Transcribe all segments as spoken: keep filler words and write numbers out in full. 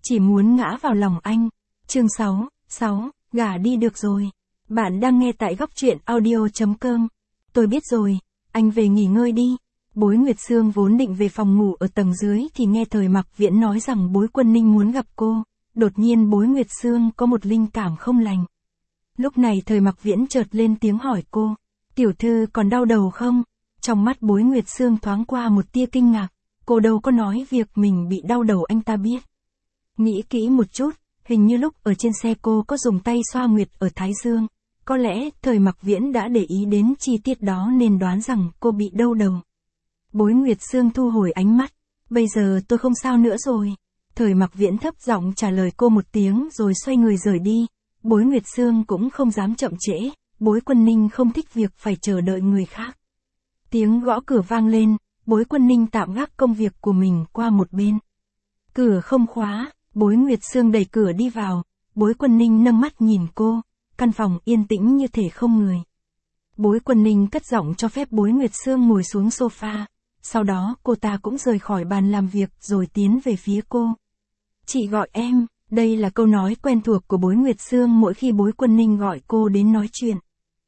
chỉ muốn ngã vào lòng anh. Chương sáu, sáu, gả đi được rồi. Bạn đang nghe tại góc truyện audio chấm com. Tôi biết rồi, anh về nghỉ ngơi đi. Bối Nguyệt Sương vốn định về phòng ngủ ở tầng dưới thì nghe Thời Mặc Viễn nói rằng Bối Quân Ninh muốn gặp cô. Đột nhiên Bối Nguyệt Sương có một linh cảm không lành. Lúc này Thời Mặc Viễn chợt lên tiếng hỏi cô, tiểu thư còn đau đầu không? Trong mắt Bối Nguyệt Sương thoáng qua một tia kinh ngạc, cô đâu có nói việc mình bị đau đầu anh ta biết. Nghĩ kỹ một chút, hình như lúc ở trên xe cô có dùng tay xoa nguyệt ở thái dương. Có lẽ Thời Mặc Viễn đã để ý đến chi tiết đó nên đoán rằng cô bị đau đầu. Bối Nguyệt Sương thu hồi ánh mắt, bây giờ tôi không sao nữa rồi. Thời Mặc Viễn thấp giọng trả lời cô một tiếng rồi xoay người rời đi. Bối Nguyệt Sương cũng không dám chậm trễ, Bối Quân Ninh không thích việc phải chờ đợi người khác. Tiếng gõ cửa vang lên, Bối Quân Ninh tạm gác công việc của mình qua một bên. Cửa không khóa, Bối Nguyệt Sương đẩy cửa đi vào, Bối Quân Ninh nâng mắt nhìn cô, căn phòng yên tĩnh như thể không người. Bối Quân Ninh cất giọng cho phép Bối Nguyệt Sương ngồi xuống sofa, sau đó cô ta cũng rời khỏi bàn làm việc rồi tiến về phía cô. Chị gọi em, đây là câu nói quen thuộc của Bối Nguyệt Sương mỗi khi Bối Quân Ninh gọi cô đến nói chuyện.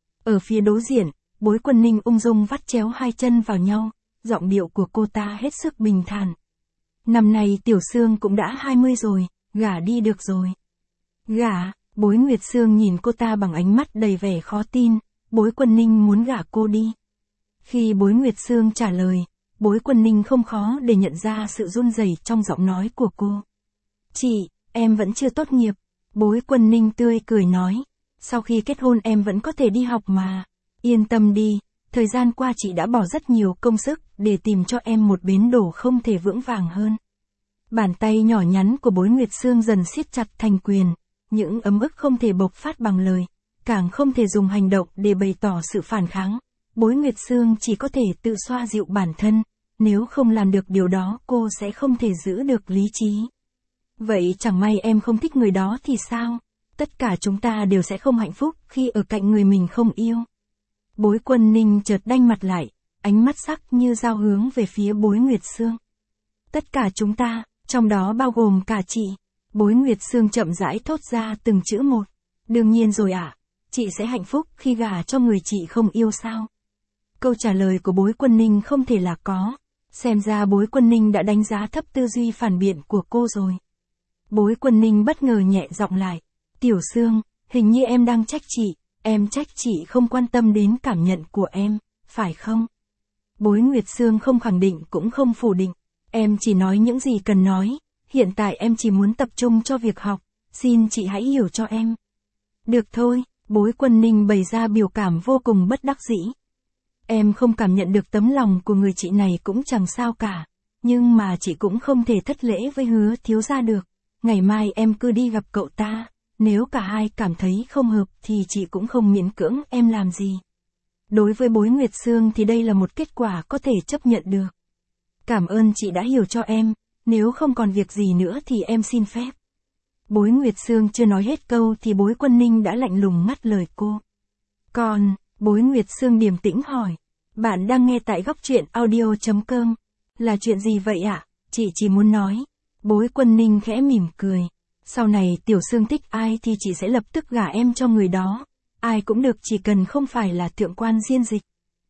Ở phía đối diện, Bối Quân Ninh ung dung vắt chéo hai chân vào nhau, giọng điệu của cô ta hết sức bình thản. Năm nay Tiểu Sương cũng đã hai mươi rồi, gả đi được rồi. Gả, Bối Nguyệt Sương nhìn cô ta bằng ánh mắt đầy vẻ khó tin, Bối Quân Ninh muốn gả cô đi. Khi Bối Nguyệt Sương trả lời, Bối Quân Ninh không khó để nhận ra sự run rẩy trong giọng nói của cô. Chị, em vẫn chưa tốt nghiệp. Bối Quân Ninh tươi cười nói, sau khi kết hôn em vẫn có thể đi học mà. Yên tâm đi, thời gian qua chị đã bỏ rất nhiều công sức để tìm cho em một bến đỗ không thể vững vàng hơn. Bàn tay nhỏ nhắn của Bối Nguyệt Sương dần siết chặt thành quyền, những ấm ức không thể bộc phát bằng lời, càng không thể dùng hành động để bày tỏ sự phản kháng. Bối Nguyệt Sương chỉ có thể tự xoa dịu bản thân, nếu không làm được điều đó cô sẽ không thể giữ được lý trí. Vậy chẳng may em không thích người đó thì sao? Tất cả chúng ta đều sẽ không hạnh phúc khi ở cạnh người mình không yêu. Bối Quân Ninh chợt đanh mặt lại, ánh mắt sắc như dao hướng về phía Bối Nguyệt Sương. Tất cả chúng ta, trong đó bao gồm cả chị. Bối Nguyệt Sương chậm rãi thốt ra từng chữ một. Đương nhiên rồi ạ, à, chị sẽ hạnh phúc khi gả cho người chị không yêu sao? Câu trả lời của Bối Quân Ninh không thể là có. Xem ra Bối Quân Ninh đã đánh giá thấp tư duy phản biện của cô rồi. Bối Quân Ninh bất ngờ nhẹ giọng lại. Tiểu Sương, hình như em đang trách chị, em trách chị không quan tâm đến cảm nhận của em, phải không? Bối Nguyệt Sương không khẳng định cũng không phủ định. Em chỉ nói những gì cần nói, hiện tại em chỉ muốn tập trung cho việc học, xin chị hãy hiểu cho em. Được thôi, Bối Quân Ninh bày ra biểu cảm vô cùng bất đắc dĩ. Em không cảm nhận được tấm lòng của người chị này cũng chẳng sao cả, nhưng mà chị cũng không thể thất lễ với Hứa thiếu gia được. Ngày mai em cứ đi gặp cậu ta, nếu cả hai cảm thấy không hợp thì chị cũng không miễn cưỡng em làm gì. Đối với Bối Nguyệt Sương thì đây là một kết quả có thể chấp nhận được. Cảm ơn chị đã hiểu cho em, nếu không còn việc gì nữa thì em xin phép. Bối Nguyệt Sương chưa nói hết câu thì Bối Quân Ninh đã lạnh lùng ngắt lời cô. Còn, Bối Nguyệt Sương điềm tĩnh hỏi, bạn đang nghe tại góc truyện audio chấm com. Là chuyện gì vậy ạ? À? Chị chỉ muốn nói. Bối Quân Ninh khẽ mỉm cười. Sau này Tiểu Sương thích ai thì chị sẽ lập tức gả em cho người đó. Ai cũng được chỉ cần không phải là thượng quan Diên Dịch.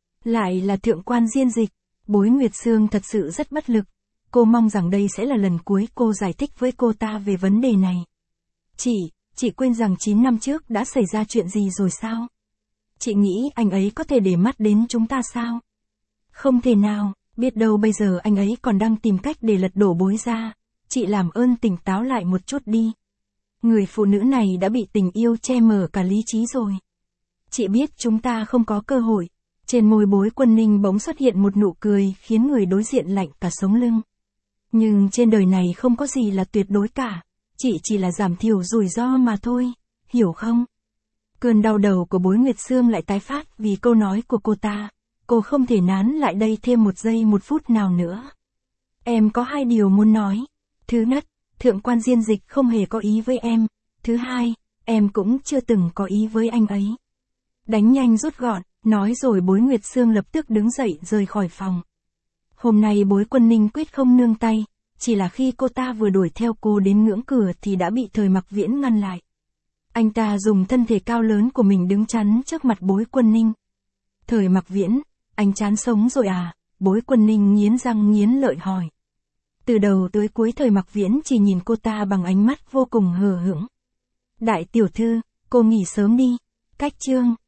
Lại là thượng quan Diên Dịch. Bối Nguyệt Sương thật sự rất bất lực. Cô mong rằng đây sẽ là lần cuối cô giải thích với cô ta về vấn đề này. Chị, chị quên rằng chín năm trước đã xảy ra chuyện gì rồi sao? Chị nghĩ anh ấy có thể để mắt đến chúng ta sao? Không thể nào, biết đâu bây giờ anh ấy còn đang tìm cách để lật đổ Bối gia. Chị làm ơn tỉnh táo lại một chút đi. Người phụ nữ này đã bị tình yêu che mờ cả lý trí rồi. Chị biết chúng ta không có cơ hội. Trên môi Bối Quân Ninh bỗng xuất hiện một nụ cười khiến người đối diện lạnh cả sống lưng. Nhưng trên đời này không có gì là tuyệt đối cả. Chị chỉ là giảm thiểu rủi ro mà thôi, hiểu không? Cơn đau đầu của Bối Nguyệt Sương lại tái phát vì câu nói của cô ta. Cô không thể nán lại đây thêm một giây một phút nào nữa. Em có hai điều muốn nói. Thứ nhất, thượng quan Diên Dịch không hề có ý với em. Thứ hai, em cũng chưa từng có ý với anh ấy. Đánh nhanh rút gọn, nói rồi Bối Nguyệt Sương lập tức đứng dậy rời khỏi phòng. Hôm nay Bối Quân Ninh quyết không nương tay. chỉ là khi cô ta vừa đuổi theo cô đến ngưỡng cửa thì đã bị Thời Mặc Viễn ngăn lại. Anh ta dùng thân thể cao lớn của mình đứng chắn trước mặt Bối Quân Ninh. Thời Mặc Viễn, anh chán sống rồi à? Bối Quân Ninh nghiến răng nghiến lợi hỏi. Từ đầu tới cuối Thời Mặc Viễn chỉ nhìn cô ta bằng ánh mắt vô cùng hờ hững. Đại tiểu thư, cô nghỉ sớm đi. Cách chương.